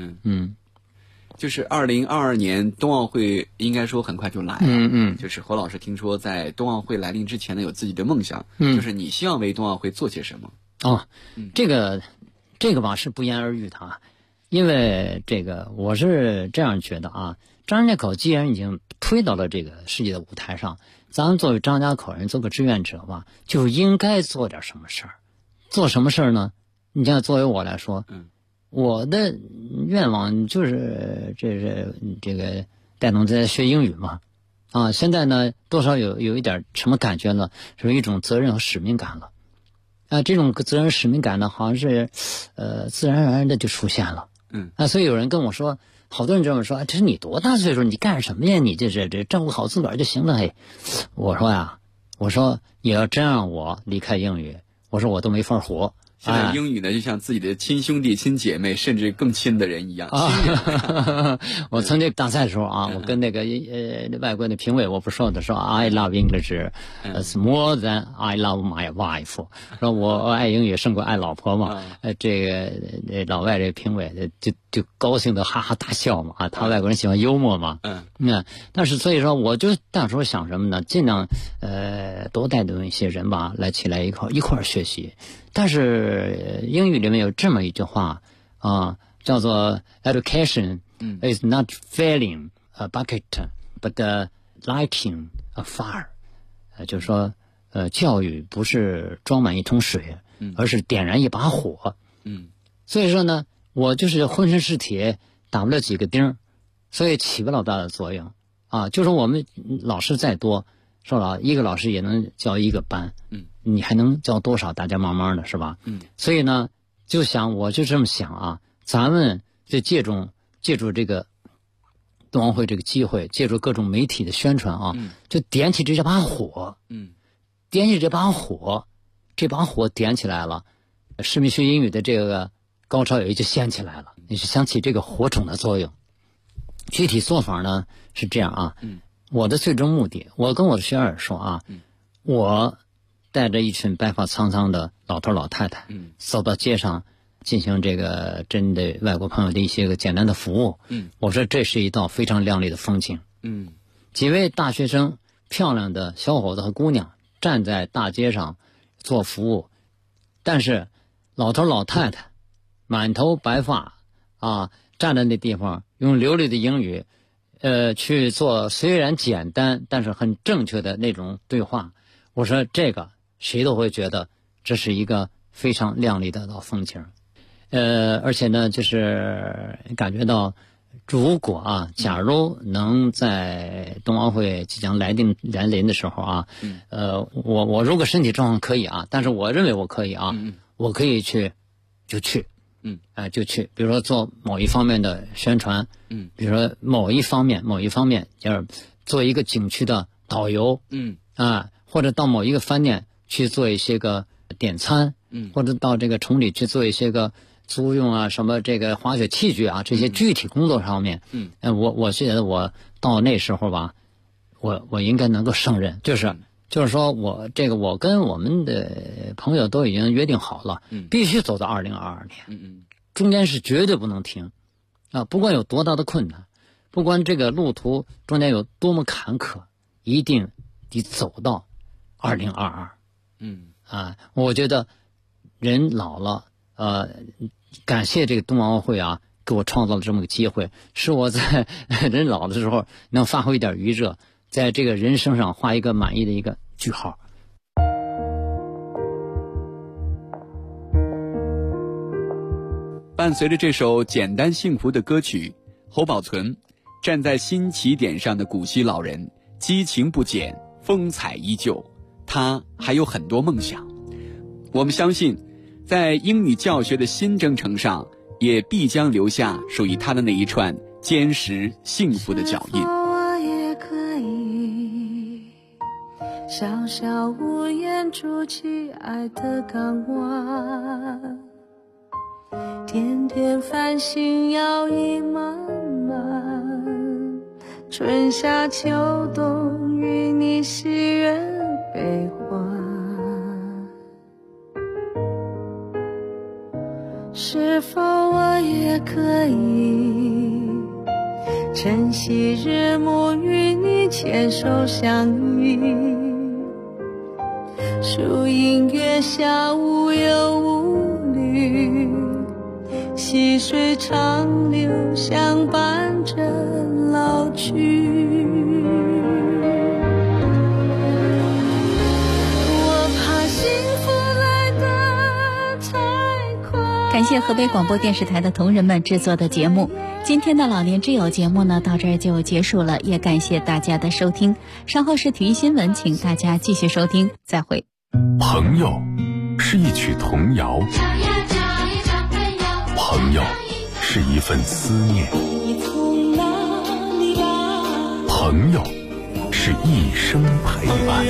就是2022年冬奥会应该说很快就来了。就是何老师听说在冬奥会来临之前呢，有自己的梦想，就是你希望为冬奥会做些什么？ 这个吧是不言而喻的啊。因为这个我是这样觉得啊，张家口既然已经推到了这个世界的舞台上，咱们作为张家口人，做个志愿者吧，就应该做点什么事儿。做什么事儿呢？你像作为我来说，我的愿望就是这个带动大家学英语嘛。现在呢，多少有一点什么感觉呢？是一种责任和使命感了。这种责任使命感呢，好像是自然而然的就出现了。所以有人跟我说，好多人这么说，这是你多大岁数，你干什么呀？你这照顾好自个儿就行了。嘿，我说你要真让我离开英语，我说我都没法活。 现在英语呢，就像自己的亲兄弟、亲姐妹，甚至更亲的人一样。 我曾经大赛的时候啊，我跟那个外国的评委，我不说的说 I love English is more than I love my wife， 说我爱英语胜过爱老婆嘛。这个老外这评委就高兴的哈哈大笑嘛。他外国人喜欢幽默嘛。但是所以说，我就那时候想什么呢？尽量多带动一些人吧，起来一块儿学习。但是英语里面有这么一句话叫做 education is not filling a bucket but lighting a fire， 就是说教育不是装满一桶水，而是点燃一把火。所以说呢，我就是浑身是铁，打不了几个钉，所以起不了大的作用就是我们老师再多，说了一个老师也能教一个班，你还能教多少？大家慢慢的是吧？所以呢，我就这么想咱们就借助这个冬奥会这个机会，借助各种媒体的宣传就点起这把火，点起这把火，这把火点起来了，市民学英语的这个高潮也就掀起来了，你是想起这个火种的作用。 具体做法呢是这样啊，我的最终目的，我跟我的学员说啊，我带着一群白发苍苍的老头老太太，走到街上进行这个针对外国朋友的一些个简单的服务，我说这是一道非常亮丽的风景，几位大学生漂亮的小伙子和姑娘站在大街上做服务，但是老头老太太满头白发啊，站在那地方用流利的英语去做虽然简单但是很正确的那种对话。我说这个谁都会觉得这是一个非常亮丽的道风景。而且呢就是感觉到如果啊，假如能在冬奥会即将来临的时候啊，我如果身体状况可以啊，但是我认为我可以啊，我可以去就去，就去，比如说做某一方面的宣传，比如说某一方面就是做一个景区的导游，或者到某一个饭店去做一些个点餐，或者到这个崇礼去做一些个租用啊，什么这个滑雪器具啊，这些具体工作上面，我觉得我到那时候吧，我应该能够胜任，就是说我跟我们的朋友都已经约定好了，必须走到2022年，中间是绝对不能停，啊，不管有多大的困难，不管这个路途中间有多么坎坷，一定得走到2022。我觉得人老了，感谢这个冬奥会啊，给我创造了这么个机会，使我在人老的时候能发挥一点余热，在这个人生上画一个满意的一个句号。 伴随着这首简单幸福的歌曲，侯宝存站在新起点上的古稀老人，激情不减，风采依旧，他还有很多梦想。我们相信在英语教学的新征程上，也必将留下属于他的那一串坚实幸福的脚印。 我也可以小小屋檐筑起爱的港湾，点点繁星摇曳漫漫，春夏秋冬与你喜悦悲欢。是否我也可以晨曦日暮与你牵手相依，树荫月下无忧无虑，细水长流相伴着老去。 感谢河北广播电视台的同仁们制作的节目。今天的老年之友节目呢，到这儿就结束了，也感谢大家的收听。稍后是体育新闻，请大家继续收听，再会。 朋友是一曲童谣，朋友是一份思念，朋友是一生陪伴。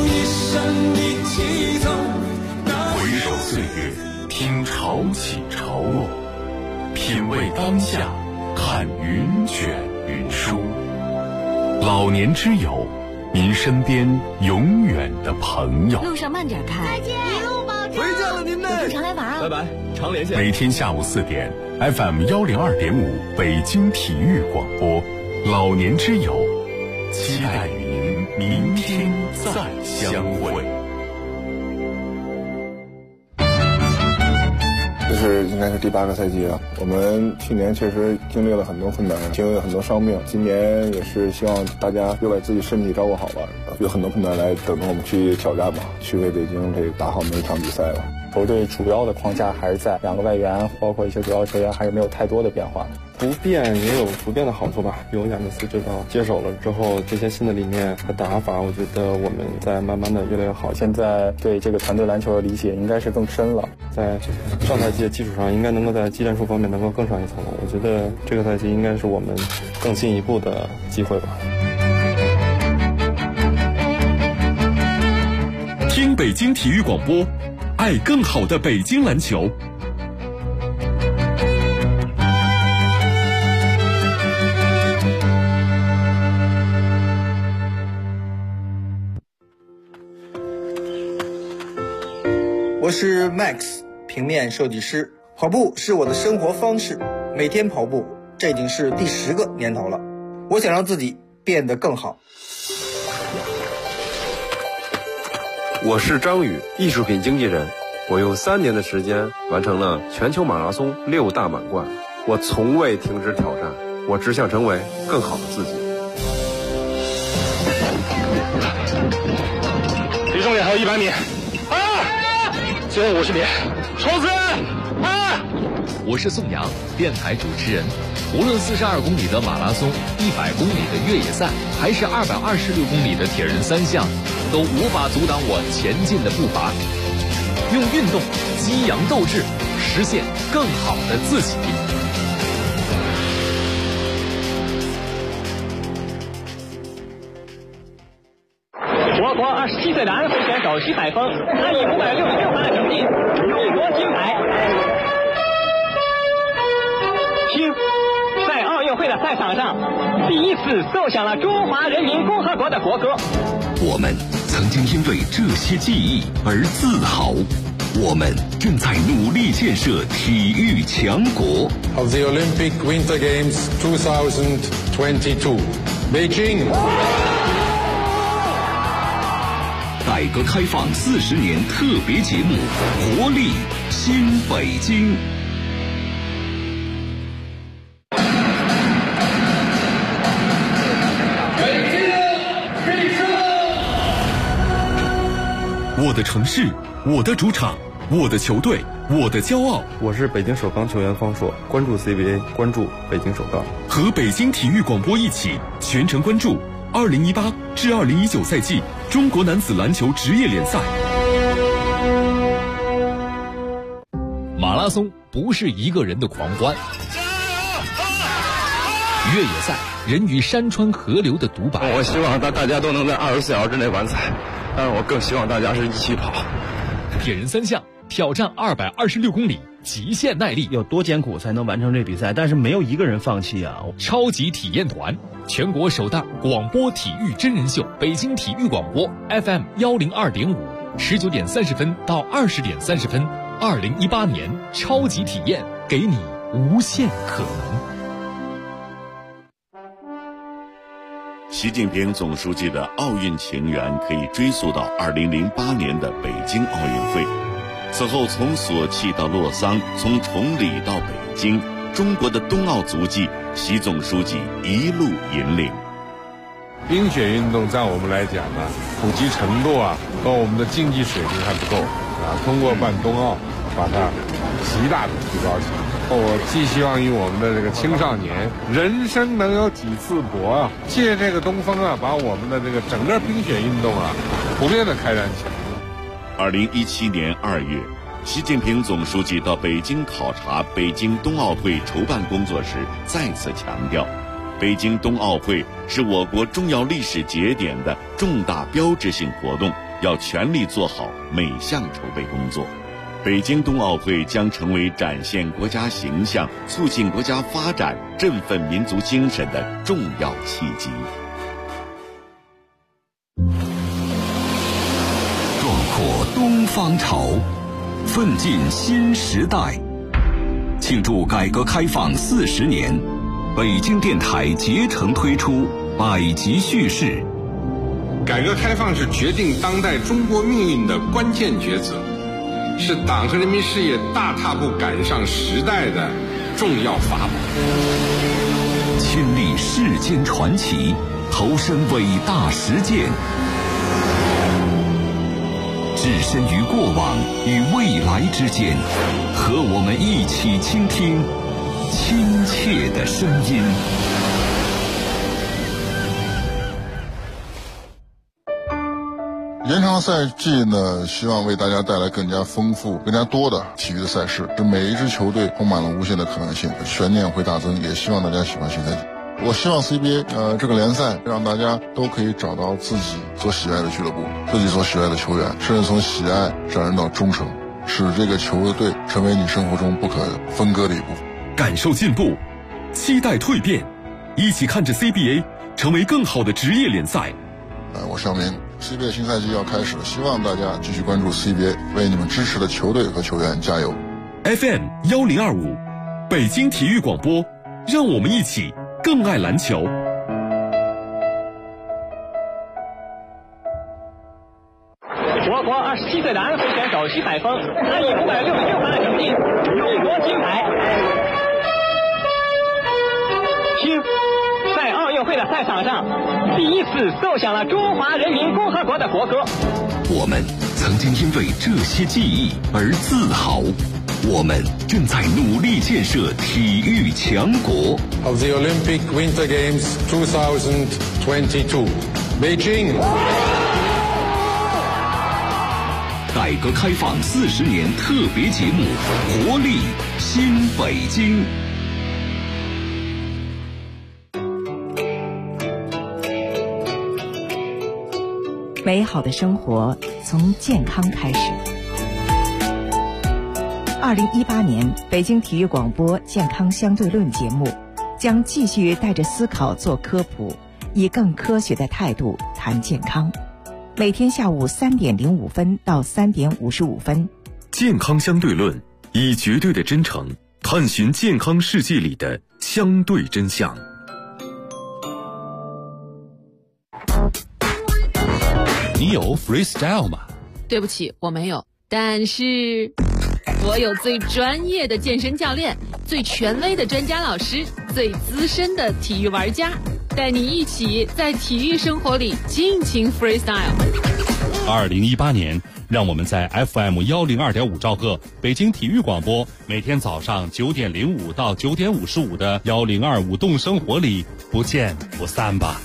回首岁月，听潮起潮落，品味当下，看云卷云舒。老年之友，您身边永远的朋友。 路上慢点开，再见，一路保重。 回家了您呢， 有空常来玩啊。 拜拜，常连线。 每天下午4点 ，FM 102.5北京体育广播，老年之友，期待与您明天再相会。 这是应该是第8个赛季了。我们去年确实经历了很多困难，经历了很多伤病。今年也是希望大家又把自己身体照顾好吧，有很多困难来等着我们去挑战吧，去为北京这打好每一场比赛了。 球队主要的框架还是在2个外援，包括一些主要球员还是没有太多的变化。 不变也有不变的好处吧。有亚尼斯指导接手了之后，这些新的理念和打法，我觉得我们在慢慢的越来越好。 现在对这个团队篮球的理解应该是更深了， 在上赛季的基础上，应该能够在技战术方面能够更上一层楼。我觉得这个赛季应该是我们更进一步的机会吧。 听北京体育广播，爱更好的北京篮球。 是 Max， 平面设计师。跑步是我的生活方式，每天跑步，这已经是第10个年头了。我想让自己变得更好。 我是张宇，艺术品经纪人。我用3年的时间完成了全球马拉松6大满贯。我从未停止挑战，我只想成为更好的自己。 离终点还有100米，最后50米，冲刺！ 我是宋阳，电台主持人。无论42公里的马拉松、100公里的越野赛，还是226公里的铁人3项，都无法阻挡我前进的步伐。用运动激扬斗志，实现更好的自己。 我国27岁的安徽选手徐海峰，他以566分的成绩荣夺金牌。听，在奥运会的赛场上，第一次奏响了中华人民共和国的国歌。 我们曾经因为这些记忆而自豪，我们正在努力建设体育强国。 Of the Olympic Winter Games 2022, Beijing。 改革开放40年特别节目，活力新北京。 我的城市，我的主场，我的球队，我的骄傲。 我是北京首钢球员方硕，关注 CBA， 关注北京首钢。 和北京体育广播一起全程关注2018至2019赛季中国男子篮球职业联赛。 马拉松不是一个人的狂欢，越野赛人与山川河流的独白。 我希望大家都能在24小时之内完赛，但是我更希望大家是一起跑。 铁人3项挑战226公里，极限耐力， 有多艰苦才能完成这比赛？但是没有一个人放弃啊！ 超级体验团，全国首档广播体育真人秀，北京体育广播 FM 102.5，19点30分到20点30分，2018年超级体验，给你无限可能。 习近平总书记的奥运情缘可以追溯到2008年的北京奥运会。此后从索契到洛桑，从崇礼到北京，中国的冬奥足迹，习总书记一路引领。 冰雪运动在我们来讲呢，普及程度和我们的竞技水平还不够通过办冬奥，把它极大的提高起来。我寄希望于我们的这个青少年，人生能有几次搏借这个东风把我们的这个整个冰雪运动普遍的开展起来。 2017年2月，习近平总书记到北京考察北京冬奥会筹办工作时，再次强调，北京冬奥会是我国重要历史节点的重大标志性活动，要全力做好每项筹备工作。北京冬奥会将成为展现国家形象、促进国家发展、振奋民族精神的重要契机。 壮阔东方潮，奋进新时代。庆祝改革开放40年，北京电台竭诚推出百集叙事。 改革开放是决定当代中国命运的关键抉择，是党和人民事业大踏步赶上时代的重要法宝。 亲历世间传奇，投身伟大实践，置身于过往与未来之间，和我们一起倾听亲切的声音。 延长赛季呢，希望为大家带来更加丰富、更加多的体育的赛事，使每一支球队充满了无限的可能性，悬念会大增。也希望大家喜欢新赛季。我希望 CBA 这个联赛让大家都可以找到自己所喜爱的俱乐部，自己所喜爱的球员，甚至从喜爱上升到忠诚，使这个球队成为你生活中不可分割的一部分。 感受进步，期待蜕变，一起看着 CBA 成为更好的职业联赛。 我向您 CBA 新赛季要开始了，希望大家继续关注 CBA， 为你们支持的球队和球员加油。 FM1025，北京体育广播，让我们一起更爱篮球。 我国27岁的安徽选手徐海峰，他以566分的成绩勇夺金牌。听，在奥运会的赛场上，第一次奏响了中华人民共和国的国歌。 我们曾经因为这些记忆而自豪，我们正在努力建设体育强国。 Of the Olympic Winter Games 2022, Beijing. 改革开放40年特别节目，活力新北京。 美好的生活从健康开始。2018年北京体育广播健康相对论节目将继续带着思考做科普，以更科学的态度谈健康。每天下午3点05分到3点55分， 健康相对论，以绝对的真诚探寻健康世界里的相对真相。 你有 freestyle 吗？ 对不起，我没有，但是我有最专业的健身教练，最权威的专家老师，最资深的体育玩家，带你一起在体育生活里尽情 freestyle。 2018年，让我们在 FM102.5兆赫北京体育广播，每天早上9点05到9点55的1025动生活里不见不散吧。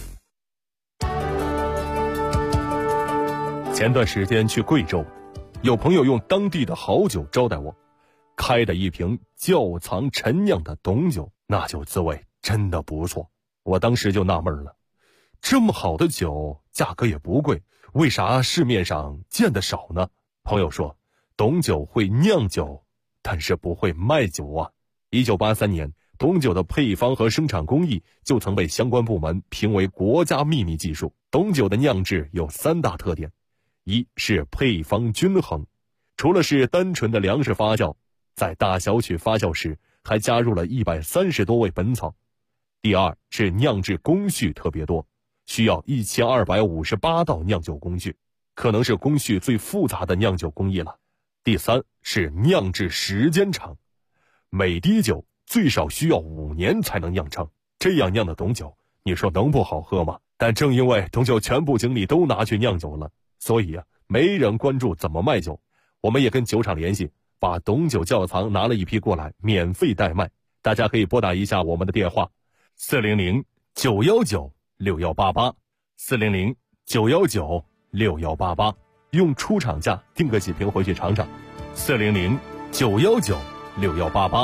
前段时间去贵州，有朋友用当地的好酒招待我，开的一瓶窖藏陈酿的董酒，那酒滋味真的不错。我当时就纳闷了，这么好的酒价格也不贵，为啥市面上见得少呢？朋友说，董酒会酿酒，但是不会卖酒啊。1983年，董酒的配方和生产工艺就曾被相关部门评为国家秘密技术。董酒的酿制有3大特点，一是配方均衡，除了是单纯的粮食发酵，在大小曲发酵时还加入了130多味本草。第二是酿制工序特别多，需要1258道酿酒工序，可能是工序最复杂的酿酒工艺了。第三是酿制时间长，每滴酒最少需要5年才能酿成，这样酿的董酒，你说能不好喝吗？但正因为董酒全部精力都拿去酿酒了，所以没人关注怎么卖酒。我们也跟酒厂联系，把董酒窖藏拿了一批过来，免费代卖。大家可以拨打一下我们的电话400-919-6188 400-919-6188，用出厂价订个几瓶回去尝尝。400-919-6188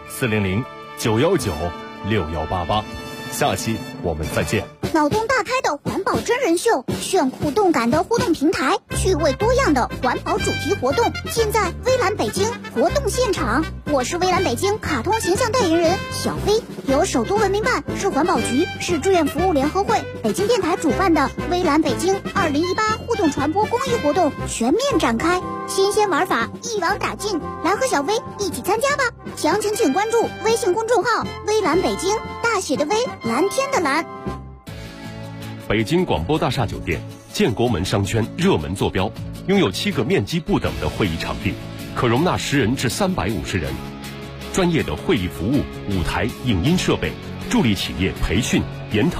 400-919-6188。下期我们再见。 脑洞大开的环保真人秀，炫酷动感的互动平台，趣味多样的环保主题活动，尽在微蓝北京活动现场。我是微蓝北京卡通形象代言人小飞，由首都文明办、市环保局、市志愿服务联合会、北京电台主办的微蓝北京2018互动传播公益活动全面展开，新鲜玩法一网打尽，来和小飞一起参加吧！详情请关注微信公众号微蓝北京，大写的微，蓝天的蓝。 北京广播大厦酒店，建国门商圈热门坐标，拥有7个面积不等的会议场地，可容纳10人至350人。专业的会议服务、舞台、影音设备，助力企业培训、研讨。